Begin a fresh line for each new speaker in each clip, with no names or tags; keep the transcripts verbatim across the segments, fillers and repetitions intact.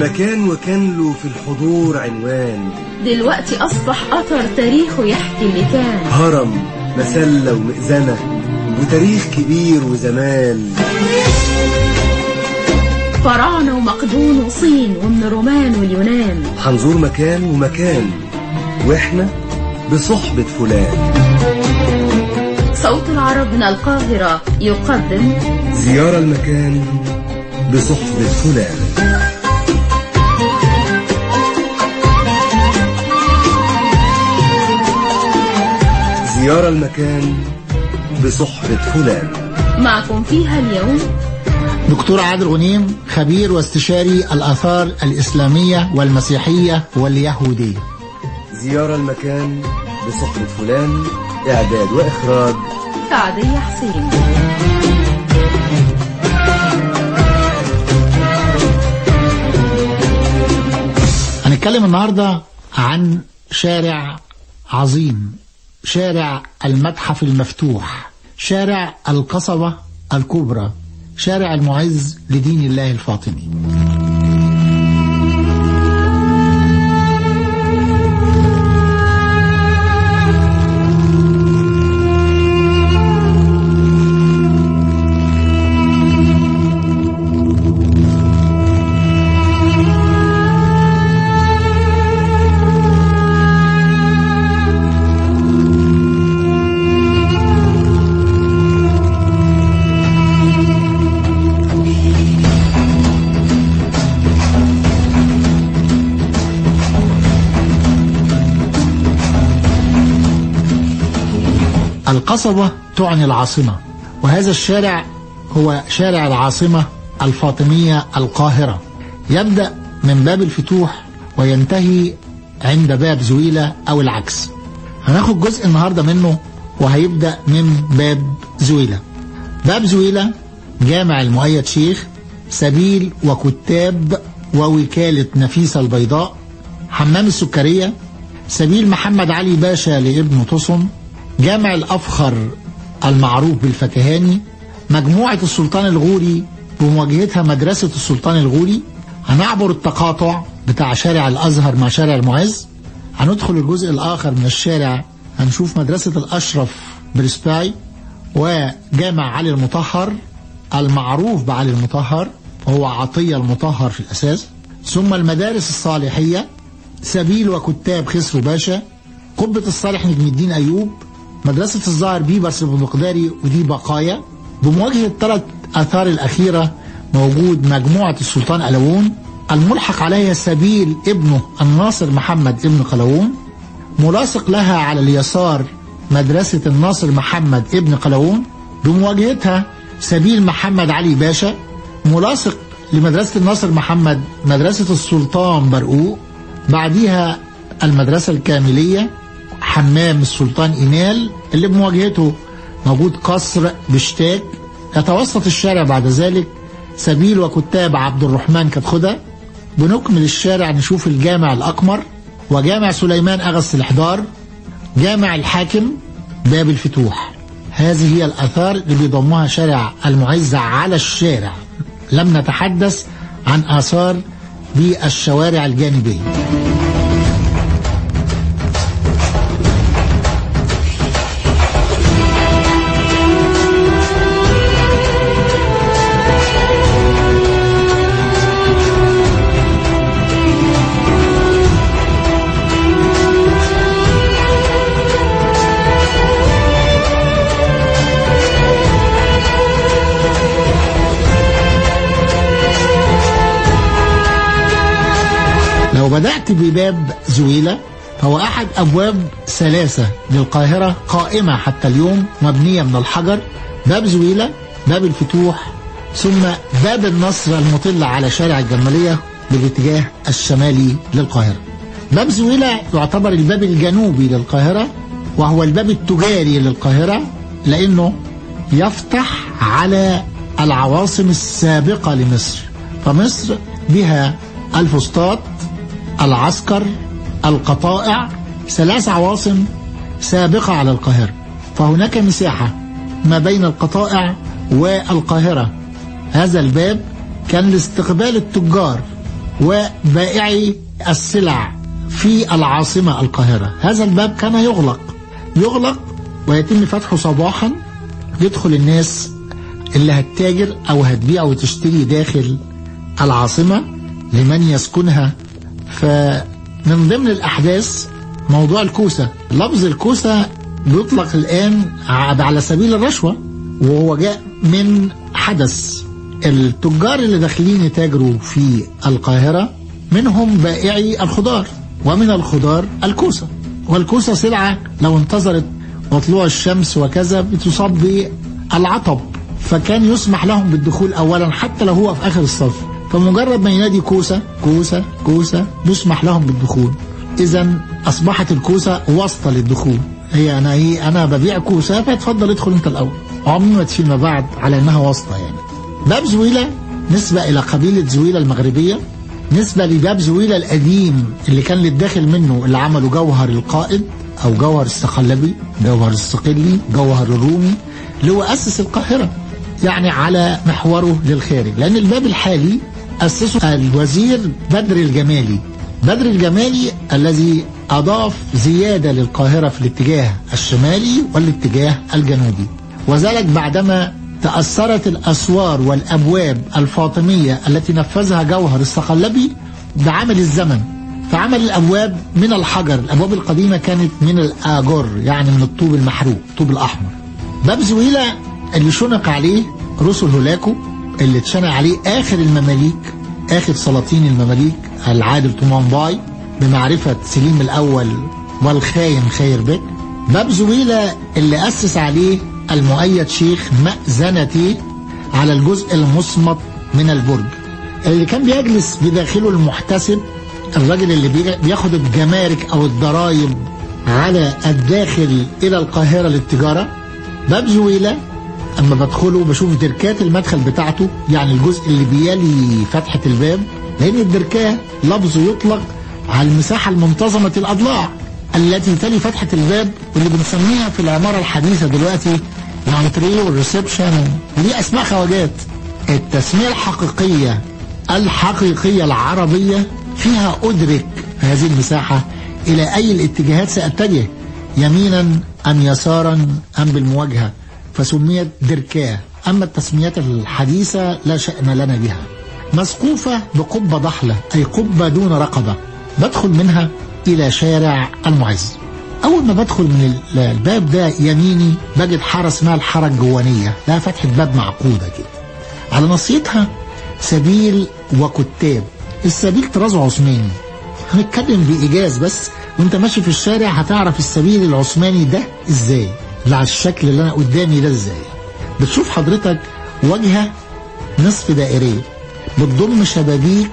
مكان وكان له في الحضور عنوان،
دلوقتي أصبح أثر تاريخه يحكي اللي كان.
هرم مسلة ومئذنة وتاريخ كبير وزمان،
فراعنة ومقدون وصين ومن الرومان واليونان.
هنزور مكان ومكان واحنا بصحبة فلان.
صوت العرب من القاهرة يقدم
زيارة المكان بصحبة فلان. زيارة المكان بصحبة فلان.
معكم فيها اليوم
دكتور عادل غنيم، خبير واستشاري الآثار الإسلامية والمسيحية واليهودية.
زيارة المكان بصحبة فلان، إعداد وإخراج
سعدية حسين.
هنتكلم النهاردة عن شارع عظيم، شارع المتحف المفتوح، شارع القصبة الكبرى، شارع المعز لدين الله الفاطمي. القصبة تعني العاصمة، وهذا الشارع هو شارع العاصمة الفاطمية القاهرة، يبدأ من باب الفتوح وينتهي عند باب زويلة أو العكس. هناخد جزء النهاردة منه وهيبدأ من باب زويلة. باب زويلة جامع المؤيد شيخ، سبيل وكتاب ووكالة نفيسة البيضاء، حمام السكرية، سبيل محمد علي باشا لابن تصن، جامع الأفخر المعروف بالفكهاني، مجموعة السلطان الغوري بمواجهتها مدرسة السلطان الغوري. هنعبر التقاطع بتاع شارع الأزهر مع شارع المعز، هندخل الجزء الآخر من الشارع، هنشوف مدرسة الأشرف برسباي وجامع علي المطهر المعروف بعلي المطهر وهو عطية المطهر في الأساس، ثم المدارس الصالحية، سبيل وكتاب خسرو باشا، قبة الصالح نجم الدين أيوب، مدرسة الظاهر بيبرس المقداري ودي بقايا. بمواجهة الثلاث آثار الأخيرة موجود مجموعة السلطان قلاوون، الملحق عليها سبيل ابنه الناصر محمد ابن قلاوون، ملاصق لها على اليسار مدرسة الناصر محمد ابن قلاوون، بمواجهتها سبيل محمد علي باشا، ملاصق لمدرسة الناصر محمد مدرسة السلطان برقوق، بعديها المدرسة الكاملية حمام السلطان إينال اللي بمواجهته موجود قصر بشتاك. يتوسط الشارع بعد ذلك سبيل وكتاب عبد الرحمن كتخدة. بنكمل الشارع نشوف الجامع الأقمر وجامع سليمان أغسطس الحضار، جامع الحاكم، باب الفتوح. هذه هي الآثار اللي بيضمها شارع المعز على الشارع. لم نتحدث عن آثار بالشوارع الجانبية. لو بدأت بباب زويلة فهو أحد أبواب ثلاثة للقاهرة قائمة حتى اليوم مبنية من الحجر. باب زويلة، باب الفتوح، ثم باب النصر المطل على شارع الجمالية بالاتجاه الشمالي للقاهرة. باب زويلة يعتبر الباب الجنوبي للقاهرة وهو الباب التجاري للقاهرة، لأنه يفتح على العواصم السابقة لمصر. فمصر بها الفسطاط، العسكر، القطائع، ثلاث عواصم سابقة على القاهرة، فهناك مساحة ما بين القطائع والقاهرة. هذا الباب كان لاستقبال التجار وبائعي السلع في العاصمة القاهرة. هذا الباب كان يغلق يغلق ويتم فتحه صباحا، يدخل الناس اللي هتتاجر أو هتبيع وتشتري داخل العاصمة لمن يسكنها. فمن ضمن الأحداث موضوع الكوسة. لفظ الكوسة بيطلق الآن على سبيل الرشوة، وهو جاء من حدث التجار اللي داخلين يتاجروا في القاهرة، منهم بائعي الخضار، ومن الخضار الكوسة. والكوسة سلعة لو انتظرت وطلوع الشمس وكذا بتصاب بالعطب، فكان يسمح لهم بالدخول أولا حتى لو هو في آخر الصف، فمجرد ما ينادي كوسة كوسة كوسة يسمح لهم بالدخول. إذا أصبحت الكوسة واسطة للدخول. هي أنا إيه أنا ببيع كوسة فتفضل ادخل أنت الأول، عموما فيما بعد على أنها واسطة يعني. باب زويلة نسبة إلى قبيلة زويلة المغربية، نسبة لباب زويلة القديم اللي كان للداخل منه اللي عملوا جوهر القائد أو جوهر الصقلبي، جوهر الصقلي، جوهر الرومي، اللي هو أسس القاهرة يعني على محوره للخارج. لأن الباب الحالي أسسه الوزير بدر الجمالي. بدر الجمالي الذي أضاف زيادة للقاهرة في الاتجاه الشمالي والاتجاه الجنوبي، وذلك بعدما تأثرت الأسوار والأبواب الفاطمية التي نفذها جوهر الصقلبي بعمل الزمن، فعمل الأبواب من الحجر. الأبواب القديمة كانت من الآجر يعني من الطوب المحروق، الطوب الأحمر. باب زويلة اللي شنق عليه رسل هولاكو، اللي اتشنق عليه آخر المماليك، آخر سلاطين المماليك العادل طومان باي بمعرفة سليم الأول والخاين خير بك. باب زويلة اللي أسس عليه المؤيد شيخ مأذنتي على الجزء المصمت من البرج، اللي كان بيجلس بداخله المحتسب، الراجل اللي بياخد الجمارك أو الضرائب على الداخل إلى القاهرة للتجارة. باب زويلة أما بدخله بشوف دركات المدخل بتاعته، يعني الجزء اللي بيلي فتحة الباب، لأن الدركاه لفظه يطلق على المساحة المنتظمة الأضلاع التي تلي فتحة الباب، واللي بنسميها في العمارة الحديثة دلوقتي الانتريه والريسبشن، ودي أسماء خواجات. التسمية الحقيقية الحقيقية العربية فيها أدرك هذه المساحة إلى أي الاتجاهات سأتجه، يمينا أم يسارا أم بالمواجهة، فسميت دركاه. أما التسميات الحديثة لا شأن لنا بها. مسقوفة بقبة ضحلة، أي قبة دون رقبة، بدخل منها إلى شارع المعز. أول ما بدخل من الباب ده يميني بجد حارة اسمها الحارة الجوانية، لها فتحة باب معقودة كده، على نصيتها سبيل وكتاب. السبيل طرازه عثماني، هنتكلم بإيجاز بس وانت ماشي في الشارع هتعرف السبيل العثماني ده ازاي، اللي على الشكل اللي انا قدامي ده ازاي. بتشوف حضرتك واجهة نصف دائرية بتضم شبابيك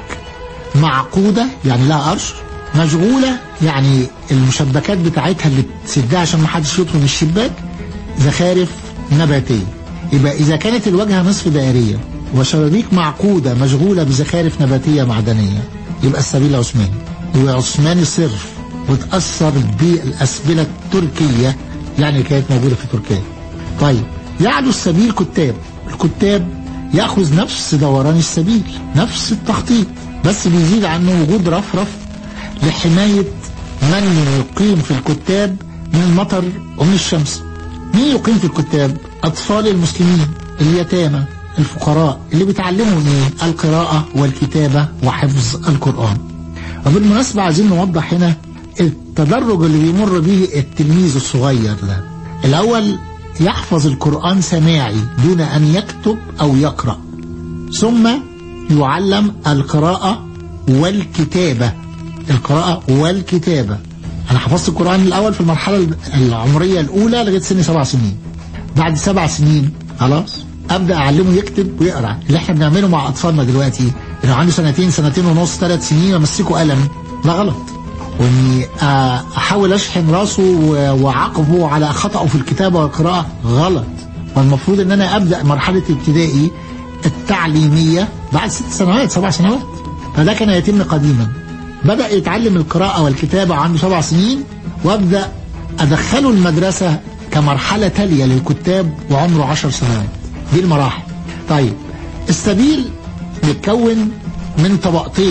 معقودة يعني لها قرش، مشغولة يعني المشبكات بتاعتها اللي بتسدها عشان ما حدش يدخل من الشباك زخارف نباتية. يبقى إذا كانت الواجهة نصف دائرية وشبابيك معقودة مشغولة بزخارف نباتية معدنية، يبقى السبيل عثماني، وعثماني صرف، وتأثر بالأسبلة التركية يعني كانت موجودة في تركيا. طيب يعلو السبيل كتاب، الكتاب يأخذ نفس دوران السبيل، نفس التخطيط، بس بيزيد عنه وجود رفرف لحماية من يقيم في الكتاب من المطر ومن الشمس. مين يقيم في الكتاب؟ أطفال المسلمين، اليتامى، الفقراء اللي بيتعلموا ايه؟ القراءة والكتابة وحفظ القرآن. وبالمناسبة عايزين نوضح هنا التدرج اللي بيمر به التلميذ الصغير ده. الأول يحفظ القرآن سماعي دون أن يكتب أو يقرأ، ثم يعلم القراءة والكتابة، القراءة والكتابة. أنا حفظت القرآن الأول في المرحلة العمرية الأولى لغاية سن سبع سنين. بعد سبع سنين خلاص أبدأ أعلمه يكتب ويقرأ، اللي احنا بنعمله مع أطفالنا دلوقتي اللي عنده سنتين سنتين ونص ثلاث سنين أمسكه قلم، ده غلط. وإني أحاول أشحن راسه وعاقبه على خطأه في الكتابة والقراءة غلط. والمفروض إن أنا أبدأ مرحلة ابتدائي التعليمية بعد ست سنوات سبع سنوات. فده كان يتم قديما. بدأ يتعلم القراءة والكتابة عنده سبع سنين، وأبدأ أدخله المدرسة كمرحلة تالية للكتاب وعمره عشر سنوات. دي المراحل. طيب السبيل بيتكون من طبقتين،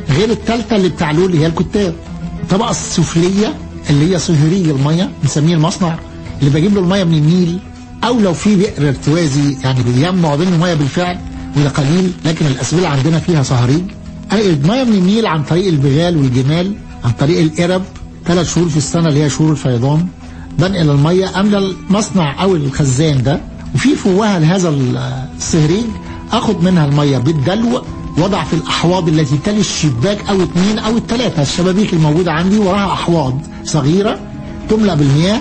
غير الثالثه اللي بتعلو اللي هي الكتاب. الطبقه السفليه اللي هي صهري الميه بنسميه المصنع اللي بجيب له الميه من النيل، او لو في بئر ارتوازي يعني بيجمع بين الميه بالفعل وده قليل، لكن الاسبله عندنا فيها صهاريج. الميه من النيل عن طريق البغال والجمال، عن طريق القرب، ثلاث شهور في السنه اللي هي شهور الفيضان بنقل الميه املى المصنع او الخزان ده، وفي فوهه لهذا الصهريج اخد منها الميه بالدلو، وضع في الاحواض التي تلي الشباك او اثنين او الثلاثه، الشبابيك الموجوده عندي وراها احواض صغيره تملأ بالمياه.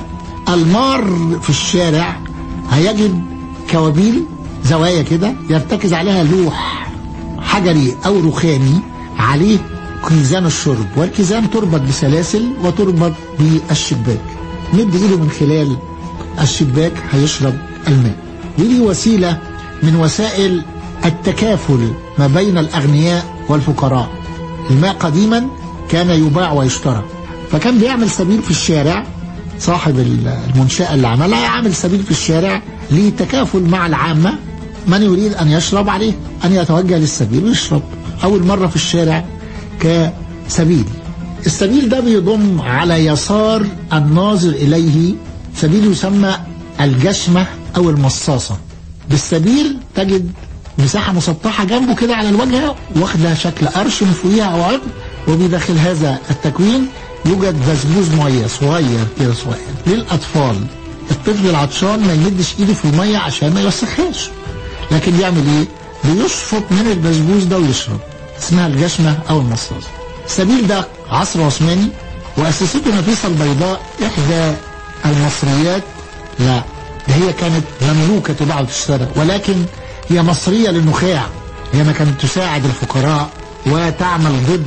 المار في الشارع هيجد كوابيل زوايا كده يرتكز عليها لوح حجري او رخامي عليه كيزان الشرب، والكيزان تربط بسلاسل وتربط بالشباك، مد ايده من خلال الشباك هيشرب الماء. دي وسيله من وسائل التكافل ما بين الاغنياء والفقراء. الماء قديما كان يباع ويشترى، فكان بيعمل سبيل في الشارع، صاحب المنشأة اللي عملها يعمل سبيل في الشارع لتكافل مع العامة، من يريد أن يشرب عليه أن يتوجه للسبيل ويشرب أول مرة في الشارع كسبيل. السبيل ده بيضم على يسار الناظر إليه سبيل يسمى الجشمة أو المصاصة. بالسبيل تجد مساحة مسطحة جنبه كده على الوجه واخدها شكل قرش من فوقيها أو عرض، وبداخل هذا التكوين يوجد بسبوس ميه صغير كده صغير للاطفال. الطفل العطشان ما يمدش ايده في الميه عشان ما يوسخهاش، لكن يعمل ايه؟ بيشفط من البسبوس ده ويشرب، اسمها الجشمه او المصاصه. السبيل ده عصر عثماني، واسسته نفيسه البيضاء احدى المصريات، لا ده هي كانت مملوكه تباع وتشترى، ولكن هي مصريه للنخاع، هي ما كانت تساعد الفقراء وتعمل ضد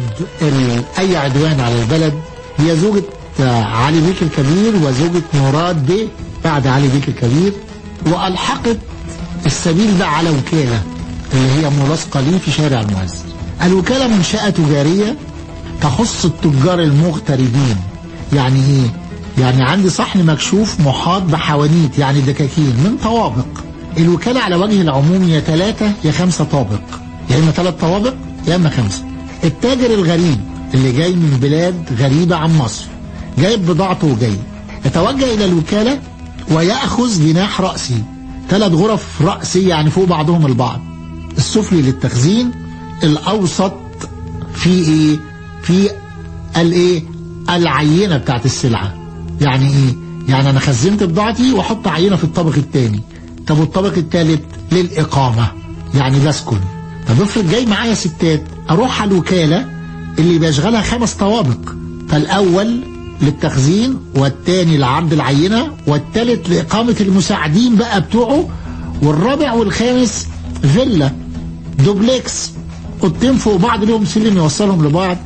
اي عدوان على البلد. هي زوجة علي بيك الكبير وزوجة مراد بيه بعد علي بيك الكبير، وألحقت السبيل ده على وكالة اللي هي ملاصقة ليه في شارع المعز. الوكالة منشأة تجارية تخص التجار المغتربين. يعني ايه؟ يعني عندي صحن مكشوف محاط بحوانيت يعني دكاكين من طوابق. الوكالة على وجه العموم يا ثلاثة يا خمسة طابق، يا إما ثلاث طوابق يا إما خمسة. التاجر الغريب اللي جاي من بلاد غريبة عن مصر جايب بضاعته وجاي يتوجه إلى الوكالة ويأخذ جناح رأسي، ثلاث غرف رأسي يعني فوق بعضهم البعض، السفلي للتخزين، الأوسط في إيه؟ في الإيه؟ العينة بتاعت السلعة. يعني إيه؟ يعني أنا خزنت بضاعتي وأحط عينة في الطابق الثاني، طب والطابق الثالث للإقامة يعني بسكن. طب افرض جاي معايا ستات، أروح على الوكالة اللي بيشغلها خمس طوابق، فالأول للتخزين والتاني لعرض العينة والتالت لإقامة المساعدين بقى بتوعه، والرابع والخامس فيلا دوبلكس اوضتين فوق بعض لهم سلم يوصلهم لبعض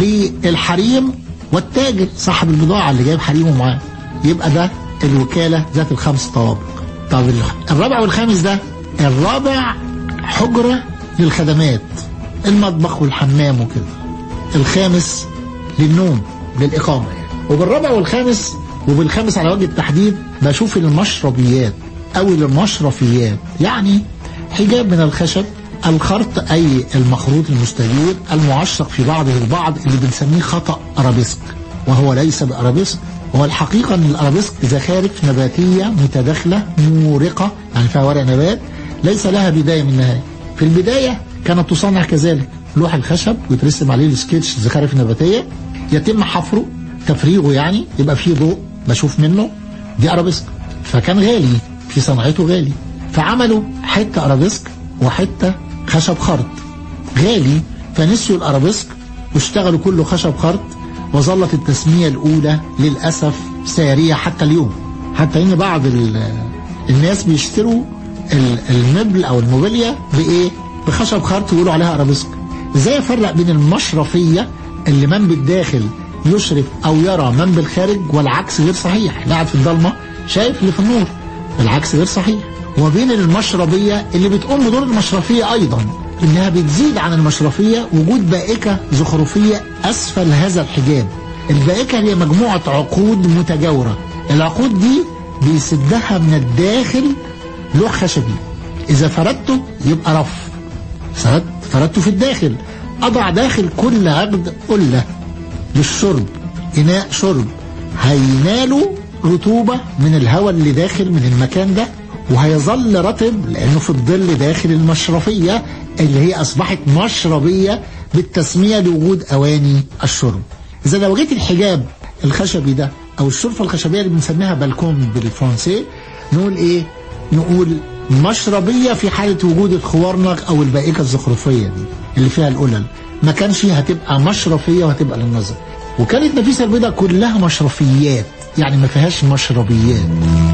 للحريم والتاجر صاحب البضاعة اللي جايب حريمه معاه. يبقى ده الوكالة ذات الخمس طوابق. طب الرابع والخامس ده، الرابع حجرة للخدمات، المطبخ والحمام وكده، الخامس للنوم للإقامة يعني. وبالرابع والخامس وبالخامس على وجه التحديد بشوف المشربيات أو المشرفيات، يعني حجاب من الخشب، الخرط أي المخروط المستدير المعشق في بعضه البعض اللي بنسميه خطأ أرابيسك، وهو ليس بأرابيسك. هو الحقيقة أن الأرابيسك زخارف نباتية متداخلة مورقة يعني فيها ورق نبات ليس لها بداية من نهاية. في البداية كانت تصنع كذلك، لوح الخشب ويترسم عليه السكتش زخارف نباتية، يتم حفره تفريغه يعني يبقى فيه ضوء بشوف منه، دي أرابيسك. فكان غالي في صنعته غالي، فعملوا حتة أرابيسك وحتة خشب خرط غالي، فنسيوا الأرابيسك واشتغلوا كله خشب خرط، وظلت التسمية الأولى للأسف سارية حتى اليوم، حتى إن بعض الناس بيشتروا المبل أو الموبيليا بإيه؟ بخشب خرط ويقولوا عليها أرابيسك. إزاي أفرق بين المشرفية اللي من بالداخل يشرف أو يرى من بالخارج والعكس غير صحيح، قاعد في الضلمة شايف اللي في النور، العكس غير صحيح، وبين المشربية اللي بتقوم بدور المشرفية أيضا، إنها بتزيد عن المشرفية وجود بائكة زخرفية أسفل هذا الحجاب. البائكة هي مجموعة عقود متجاورة، العقود دي بيسدها من الداخل لوح خشبي، إذا فردته يبقى رف، فردته في الداخل، أضع داخل كل عقد قلة للشرب، إناء شرب هينالوا رطوبة من الهواء اللي داخل من المكان ده، وهيظل رطب لأنه في الظل داخل المشرفية اللي هي أصبحت مشربية بالتسمية لوجود أواني الشرب. إذا لو جيت الحجاب الخشبي ده أو الشرفة الخشبية اللي بنسميها بالكون بالفرنسي، نقول إيه؟ نقول مشربية في حالة وجود الخوارنق أو البائكة الزخرفية دي اللي فيها القلل، ما كانش هتبقى مشرفية وهتبقى للنظر. وكانت نفيسة البيضاء كلها مشرفيات، يعني ما فيهاش مشربيات.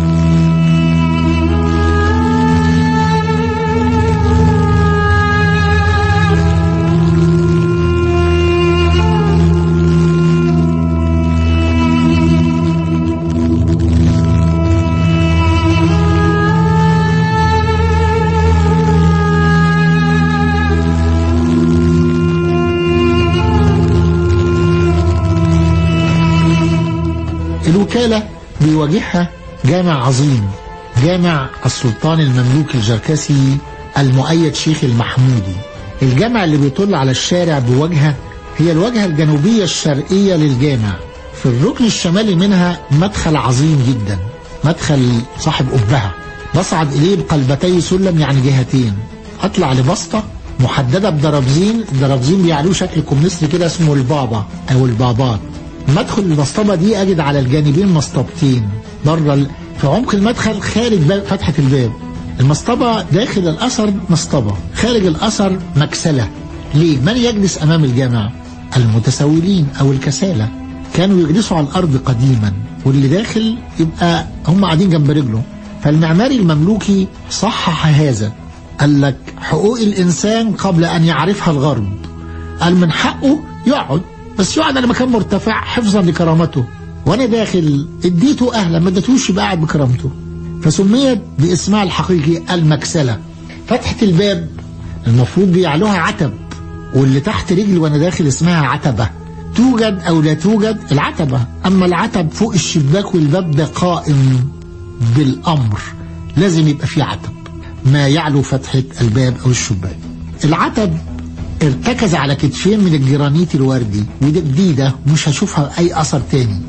الوكالة بيواجهها جامع عظيم، جامع السلطان المملوكي الجركسي المؤيد شيخ المحمودي. الجامع اللي بيطل على الشارع بوجهه هي الواجهة الجنوبية الشرقية للجامع، في الركن الشمالي منها مدخل عظيم جدا، مدخل صاحب قبها بصعد إليه بقلبتي سلم، يعني جهتين، أطلع لبسطة محددة بدرابزين، الدرابزين بيعلوه شكل كومنستري كده اسمه البابا أو البابات. مدخل المصطبة دي أجد على الجانبين مصطبتين، بره ال... في عمق المدخل خارج باب فتحة الباب. المصطبة داخل الأثر مصطبة، خارج الأثر مكسلة. ليه؟ من يجلس أمام الجامع؟ المتسولين أو الكسالة، كانوا يجلسوا على الأرض قديما، واللي داخل يبقى هم قاعدين جنب رجله. فالمعماري المملوكي صحح هذا، قال لك حقوق الإنسان قبل أن يعرفها الغرب، قال من حقه يقعد، بس يقعد على مكان مرتفع حفظا لكرامته، وانا داخل اديته اهلا، ما اديتوش يبقى قاعد بكرامته. فسميت باسمها الحقيقي المكسله. فتحه الباب المفروض بيعلوها عتب، واللي تحت رجلي وانا داخل اسمها عتبه، توجد او لا توجد العتبه، اما العتب فوق الشباك والباب ده قائم بالامر، لازم يبقى فيه عتب ما يعلو فتحه الباب او الشباك. العتب ارتكز على كتفين من الجرانيت الوردي، ودي جديدة مش هشوفها أي أثر تاني،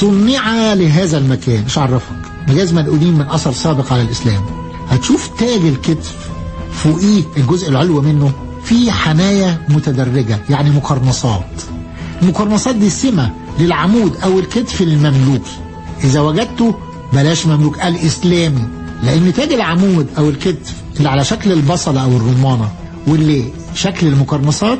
صنع لهذا المكان. مش عرفك مجاز منقولين من أثر سابق على الإسلام. هتشوف تاج الكتف فوقيه الجزء العلوي منه في حنايا متدرجة، يعني مقرنصات. المقرنصات دي سمة للعمود أو الكتف المملوكي، إذا وجدته بلاش مملوك، الإسلامي، لأن تاج العمود أو الكتف اللي على شكل البصلة أو الرمانة واللي شكل المقرنصات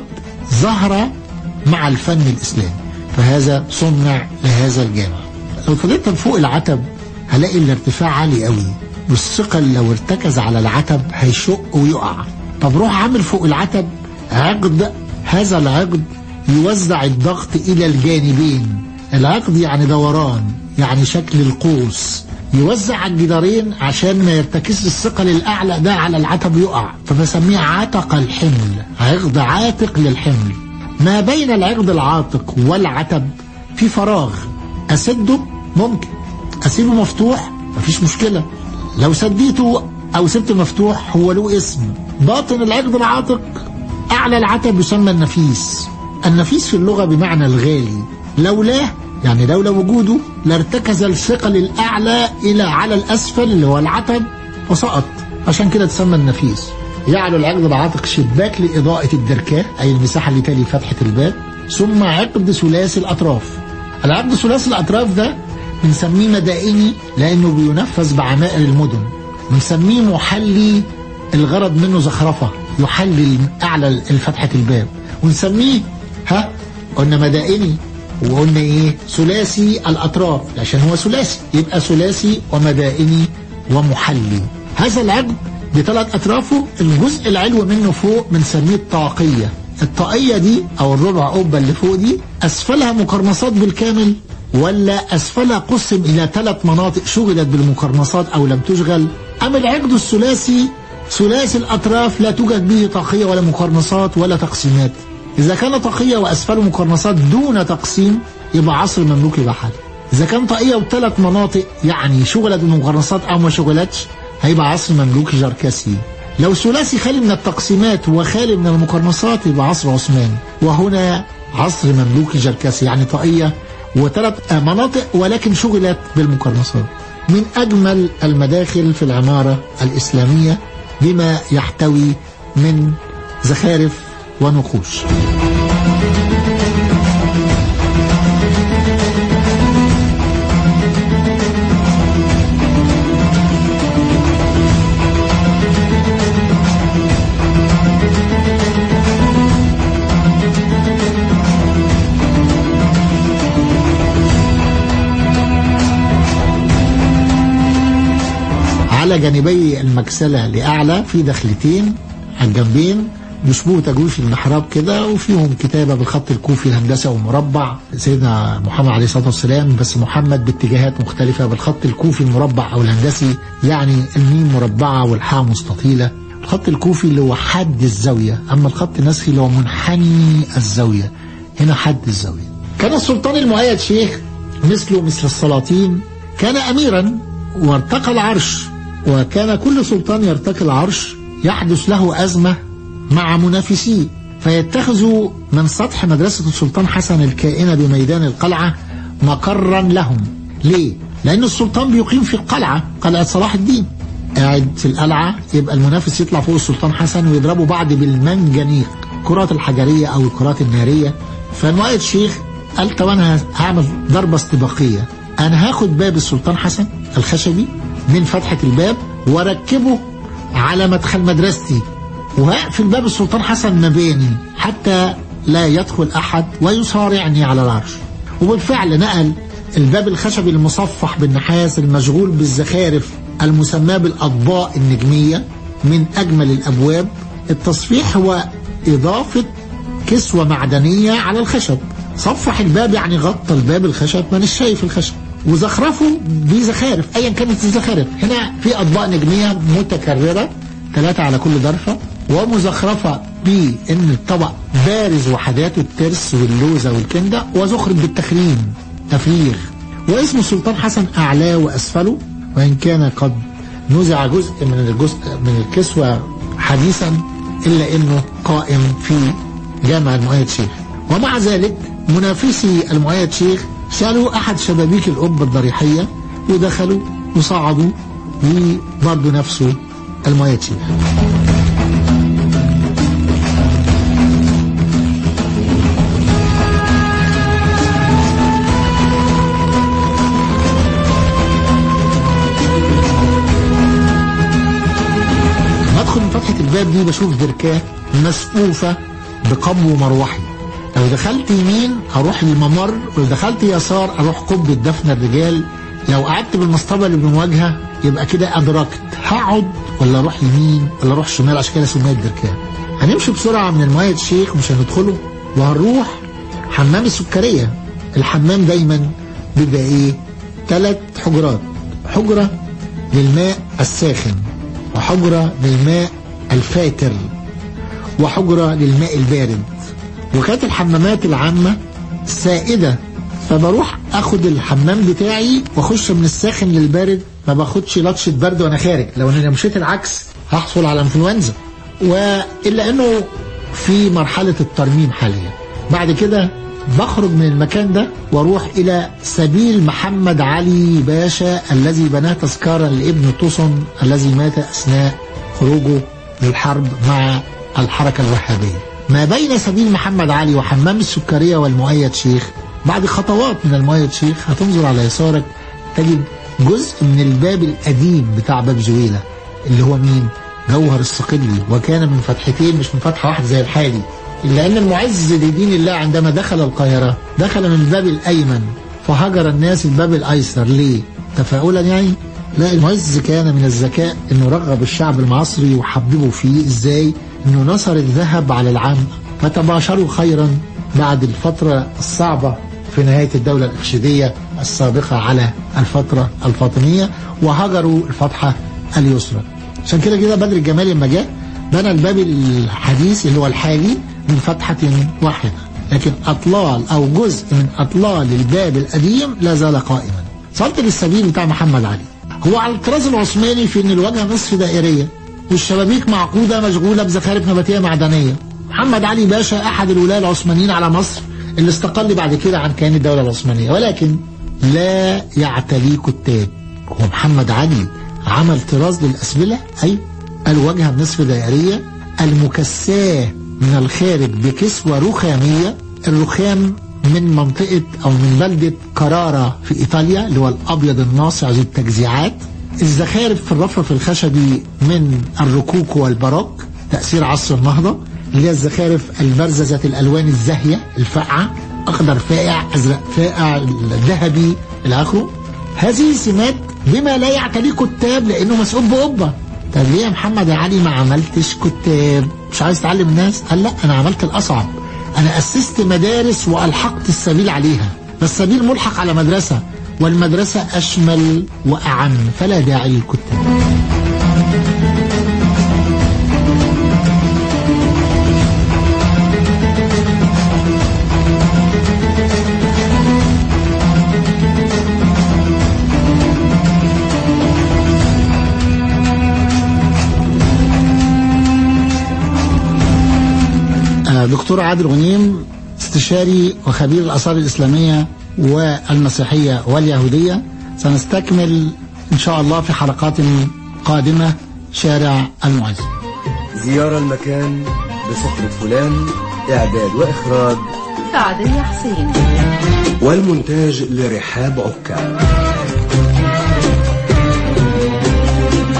ظهر مع الفن الإسلامي، فهذا صنع لهذا الجامع. لو فضلت فوق العتب هلاقي الارتفاع عالي قوي، والثقل لو ارتكز على العتب هيشق ويقع. طب روح عامل فوق العتب عقد، هذا العقد يوزع الضغط إلى الجانبين. العقد يعني دوران، يعني شكل القوس، يوزع على الجدارين عشان ما يرتكز الثقل الأعلى ده على العتب يقع، فبسميه عاتق الحمل، عقد عاتق للحمل. ما بين العقد العاتق والعتب في فراغ، أسده ممكن، أسيبه مفتوح مفيش مشكلة، لو سديته أو سبته مفتوح هو له اسم. باطن العقد العاتق أعلى العتب يسمى النفيس. النفيس في اللغة بمعنى الغالي، لولاه يعني لولا وجوده لارتكز الثقل الأعلى إلى على الأسفل اللي هو العتب وسقط، عشان كده تسمى النفيس. يعلو العقد العاتق شباك لإضاءة الدركاه أي المساحة اللي تلي فتحة الباب، ثم عقد ثلاثي الأطراف. العقد ثلاثي الأطراف ده بنسميه مدائني لأنه بينفذ بعمائر المدن، بنسميه محلي الغرض منه زخرفة، يحلي أعلى الفتحة الباب، ونسميه ها قلنا مدائني وقلنا ايه ثلاثي الاطراف، عشان هو ثلاثي يبقى ثلاثي ومدائني ومحلي. هذا العقد بثلاث اطرافه، الجزء العلوي منه فوق بنسميه الطاقيه. الطاقيه دي او الربع قبه اللي فوق دي اسفلها مقرنصات بالكامل ولا اسفلها قسم الى ثلاث مناطق شغلت بالمقرنصات او لم تشغل. اما العقد الثلاثي ثلاثي الاطراف لا توجد به طاقيه ولا مقرنصات ولا تقسيمات. إذا كان طاقية وأسفله مقرنصات دون تقسيم يبقى عصر مملوكي بحالي. إذا كان طاقية وثلاث مناطق يعني شغلت بالمقرنصات أو ما شغلتش هيبقى عصر مملوكي جركسي. لو ثلاثي خالي من التقسيمات وخالي من المقرنصات يبقى عصر عثماني، وهنا عصر مملوكي جركسي، يعني طاقية وثلاث مناطق ولكن شغلت بالمقرنصات. من أجمل المداخل في العمارة الإسلامية بما يحتوي من زخارف ونقوش. على جانبي المكسلة لأعلى في دخلتين على الجنبين يشبهوا تجويف المحراب كده، وفيهم كتابة بالخط الكوفي الهندسة ومربع سيدنا محمد عليه الصلاة والسلام، بس محمد باتجاهات مختلفة بالخط الكوفي المربع أو الهندسي، يعني الميم مربعة والحاء مستطيلة. الخط الكوفي اللي هو حد الزاوية، أما الخط النسخي اللي هو منحني الزاوية، هنا حد الزاوية. كان السلطان المؤيد شيخ مثله مثل السلاطين، كان أميرا وارتقى العرش، وكان كل سلطان يرتقي العرش يحدث له أزمة مع منافسيه، فيتخذوا من سطح مدرسة السلطان حسن الكائنة بميدان القلعة مقرا لهم. ليه؟ لأن السلطان بيقيم في القلعة، قلعة صلاح الدين، قاعد في القلعة، يبقى المنافس يطلع فوق السلطان حسن ويضربوا بعض بالمنجنيق، كرات الحجرية أو الكرات النارية. فالمؤيد شيخ قال طب أنا هعمل ضربة استباقية، أنا هاخد باب السلطان حسن الخشبي من فتحة الباب واركبه على مدخل مدرستي، وهقفل باب السلطان حسن ما بيني حتى لا يدخل أحد ويصارعني على العرش. وبالفعل نقل الباب الخشبي المصفح بالنحاس المشغول بالزخارف المسماه بالأضواء النجمية من أجمل الأبواب. التصفيح هو إضافة كسوة معدنية على الخشب، صفح الباب يعني غطى الباب الخشب ما نش شايف الخشب، وزخرفه بزخارف ايا كانت الزخارف. هنا في اضواء نجميه متكرره ثلاثه على كل ضرفه، ومزخرفه بان الطبق بارز وحداته الترس واللوزه والكنده، وزخرف بالتخريم تفريغ. واسم السلطان حسن اعلاه واسفله، وان كان قد نزع جزء من الجزء من الكسوه حديثا الا انه قائم في جامع المؤيد شيخ. ومع ذلك منافسي المؤيد شيخ شالوا أحد شبابيك القبة الضريحية ودخلوا وصعدوا وبرضه نفسه المؤيد شيخ. بدخل من فتحة الباب دي بشوف بركات مسقوفة بقبو مروحي، لو دخلت يمين اروح للممر، ولو دخلت يسار اروح قبة دفن الرجال، لو قعدت بالمصطبة اللي بالمواجهة يبقى كده ادركت هقعد ولا اروح يمين ولا اروح شمال، عشان كده سميت بركان. هنمشي بسرعة من المؤيد شيخ مش هندخله، وهنروح حمام السكرية. الحمام دايما بيبقى ايه؟ ثلاث حجرات، حجرة للماء الساخن، وحجرة للماء الفاتر، وحجرة للماء البارد. وكانت الحمامات العامة سائدة، فبروح اخد الحمام بتاعي واخش من الساخن للبارد، ما باخدش لطشة برد وانا خارج، لو انا مشيت العكس هحصل على انفلونزا. والا انه في مرحلة الترميم حاليا. بعد كده بخرج من المكان ده واروح الى سبيل محمد علي باشا الذي بناه تذكارا لابن طوسن الذي مات اثناء خروجه للحرب مع الحركة الوهابية. ما بين سبيل محمد علي وحمام السكرية والمؤيد شيخ، بعد خطوات من المؤيد شيخ هتنظر على يسارك تجد جزء من الباب القديم بتاع باب زويلة اللي هو مين؟ جوهر الصقلي، وكان من فتحتين مش من فتحة واحدة زي الحالي. إلا أن المعز لدين الله عندما دخل القاهرة دخل من الباب الأيمن، فهجر الناس الباب الأيسر. ليه؟ تفاؤلا يعني؟ لا، المعز كان من الذكاء أنه رغب الشعب المصري وحببه فيه. إزاي؟ أنه نصر الذهب على العام، فتباشروا خيرا بعد الفترة الصعبة في نهاية الدولة الإرشيدية السابقة على الفترة الفاطمية، وهجروا الفتحة اليسرى. عشان كده كده بدر الجمالي لما جاء بنى الباب الحديث اللي هو الحالي من فتحة واحدة، لكن أطلال أو جزء من أطلال الباب القديم لا زال قائما. صلت للسبيل بتاع محمد علي هو على الطراز العثماني في أن الواجهة نصف دائرية، والشبابيك معقودة مشغولة بزخارف نباتية معدنية. محمد علي باشا أحد الولاة العثمانيين على مصر اللي استقل بعد كده عن كيان الدولة العثمانية، ولكن لا يعتلي كتاب. هو محمد علي عمل طراز للأسبلة، أي الواجهة بنصف دائرية المكساة من الخارج بكسوة رخامية. الرخام من منطقة أو من بلدة كرارة في إيطاليا اللي هو الأبيض الناصع ذو التجزيعات. الزخارف في الرفرف الخشبي من الركوكو والباروك تأثير عصر النهضة، اللي هي الزخارف البارزة ذات الألوان الزاهية الفاقعة، أخضر فاقع، أزرق فاقع، ذهبي إلى آخره. هذه سمات بما لا يعتليه كتاب لأنه مسؤول بقبة. طب ليه يا محمد علي ما عملتش كتاب؟ مش عايز تعلم الناس؟ قال لا، أنا عملت الأصعب، أنا أسست مدارس وألحقت السبيل عليها، فالسبيل ملحق على مدرسة والمدرسة أشمل وأعم، فلا داعي للكتاب. دكتور عادل غنيم استشاري وخبير الآثار الإسلامية والمسيحية واليهودية. سنستكمل إن شاء الله في حلقات قادمة شارع المعز.
زيارة المكان بصحبة فلان، إعداد وإخراج
سعدية حسين،
والمونتاج لرحاب عكا.